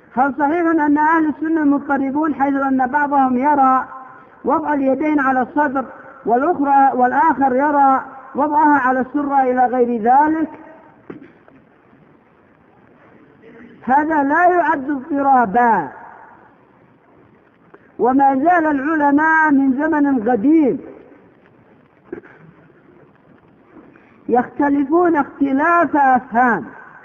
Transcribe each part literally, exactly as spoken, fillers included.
فصحيح أن أهل السنة مضطربون، حيث أن بعضهم يرى وضع اليدين على الصدر، والأخرى والآخر يرى وضعها على السرة إلى غير ذلك. هذا لا يعد اضطرابا، وما زال العلماء من زمن قديم يختلفون اختلاف أفهام،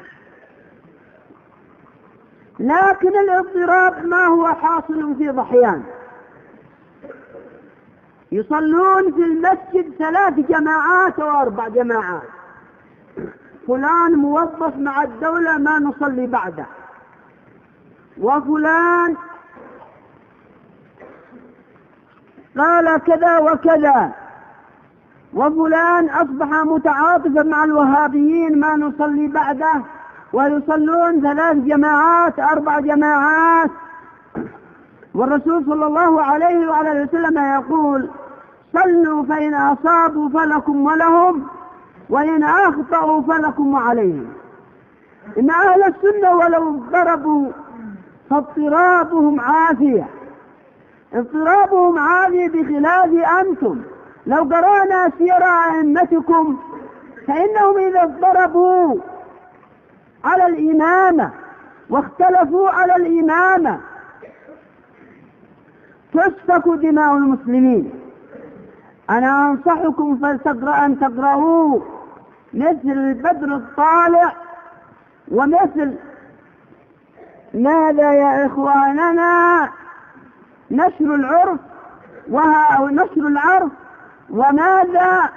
لكن الاضطراب ما هو حاصل في ضحيان. يصلون في المسجد ثلاث جماعات أو أربع جماعات، فلان موظف مع الدولة ما نصلي بعده، وفلان قال كذا وكذا، وفلان أصبح متعاطفا مع الوهابيين ما نصلي بعده، ويصلون ثلاث جماعات أربع جماعات. والرسول صلى الله عليه وعلى وسلم يقول: صلوا فإن أصابوا فلكم ولهم، وإن أخطأوا فلكم وعليهم. إن أهل السنة ولو ضربوا فاضطرابهم عافية، اضطرابهم عافية بخلاف أنتم. لو قرأنا سير أئمتكم فإنهم إذا اضطربوا على الإمامة واختلفوا على الإمامة تسفك دماء المسلمين. أنا أنصحكم فلتقرأ أن تقرأوا مثل البدر الطالع، ومثل ماذا يا إخواننا نشر العرف ونشر العرف، وماذا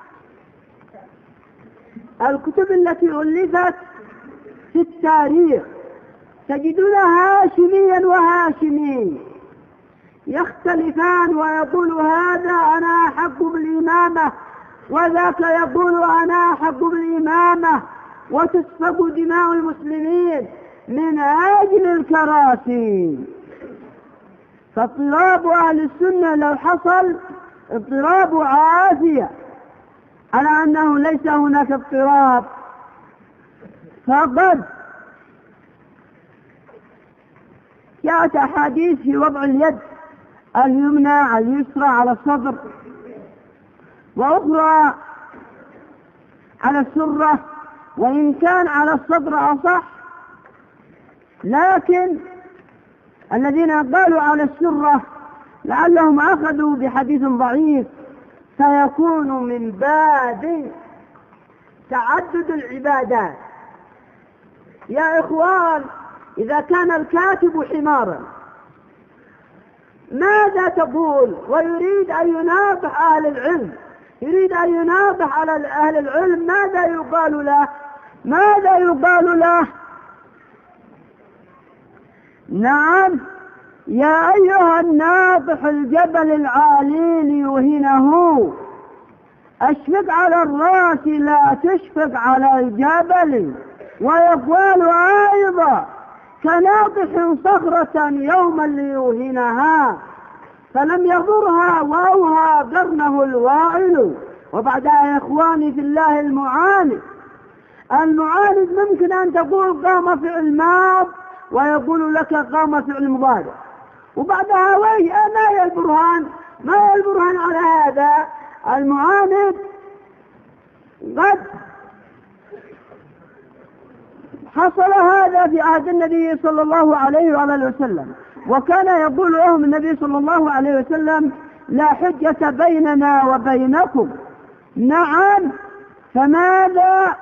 الكتب التي ألفت في التاريخ، تجدونها هاشميا وهاشمي يختلفان، ويقول هذا أنا أحق بالإمامة وذاك يقول أنا أحق بالإمامة، وتسفك دماء المسلمين من أجل الكراسي. فاضطراب أهل السنة لو حصل اضطراب عافية، على أنه ليس هناك اضطراب. فقد جاءت أحاديث في وضع اليد اليمنى على اليسرى على الصدر، وأخرى على السرة، وإن كان على الصدر أصح، لكن الذين قالوا على السرة لعلهم أخذوا بحديث ضعيف، فيكون من باب تعدد العبادات. يا إخوان، إذا كان الكاتب حمارا ماذا تقول؟ ويريد أن يناصح أهل العلم، يريد أن يناصح على أهل العلم، ماذا يقال له؟ ماذا يقال له؟ نعم، يا أيها الناطح الجبل العالي ليهنه، أشفق على الراس لا تشفق على الجبل. ويقول أيضا: كناطح صخرة يوما ليوهنها، فلم يضرها وأوهى قرنه الواعل. وبعدها يا إخواني في الله، المعاند المعاند ممكن أن تقول قام فعل ماض ويقول لك قام فعل مضارع، وبعدها وي ما هي البرهان؟ ما هي البرهان على هذا؟ المعاند قد حصل هذا في عهد النبي صلى الله عليه وعلى وسلم، وكان يقول لهم النبي صلى الله عليه وسلم: لا حجة بيننا وبينكم. نعم، فماذا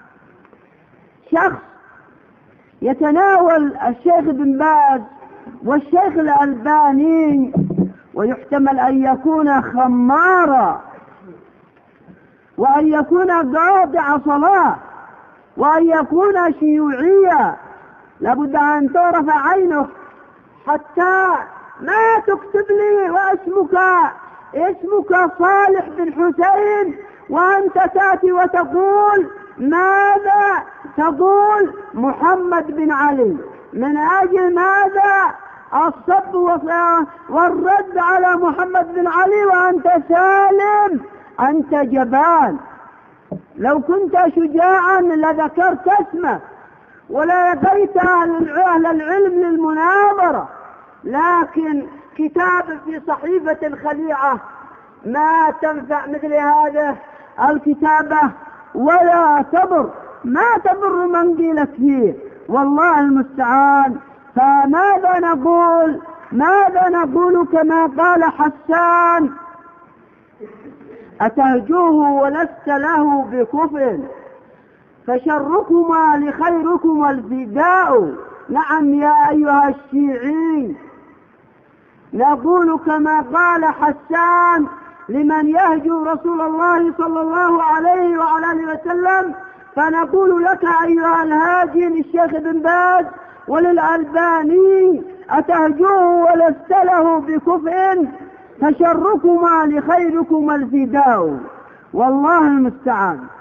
شخص يتناول الشيخ بن باز والشيخ الألباني ويحتمل أن يكون خمارا، وأن يكون قاطع صلاة، وأن يكون شيوعيا، لابد أن تعرف عينه حتى ما تكتب لي واسمك اسمك صالح بن حسين وأنت تأتي وتقول ماذا؟ تقول محمد بن علي. من أجل ماذا؟ الصب والرد على محمد بن علي وأنت سالم، أنت جبان. لو كنت شجاعا لذكرت اسمه ولا لقيت أهل العلم للمناظرة، لكن كتاب في صحيفة خليعة ما تنفع مثل هذه الكتابة ولا تضر، ما تضر من قيلت فيه، والله المستعان. فماذا نقول؟ ماذا نقول كما قال حسان: أتهجوه ولست له بكفء، فشركما لخيركما الفداء. نعم يا أيها الشيعي، نقول كما قال حسان لمن يهجو رسول الله صلى الله عليه وعلى آله وسلم، فنقول لك أيها الهاجي للشيخ بن باز وللألباني: أتهجوه ولست له بكفء، فشركما لخيركما الفداء. والله المستعان.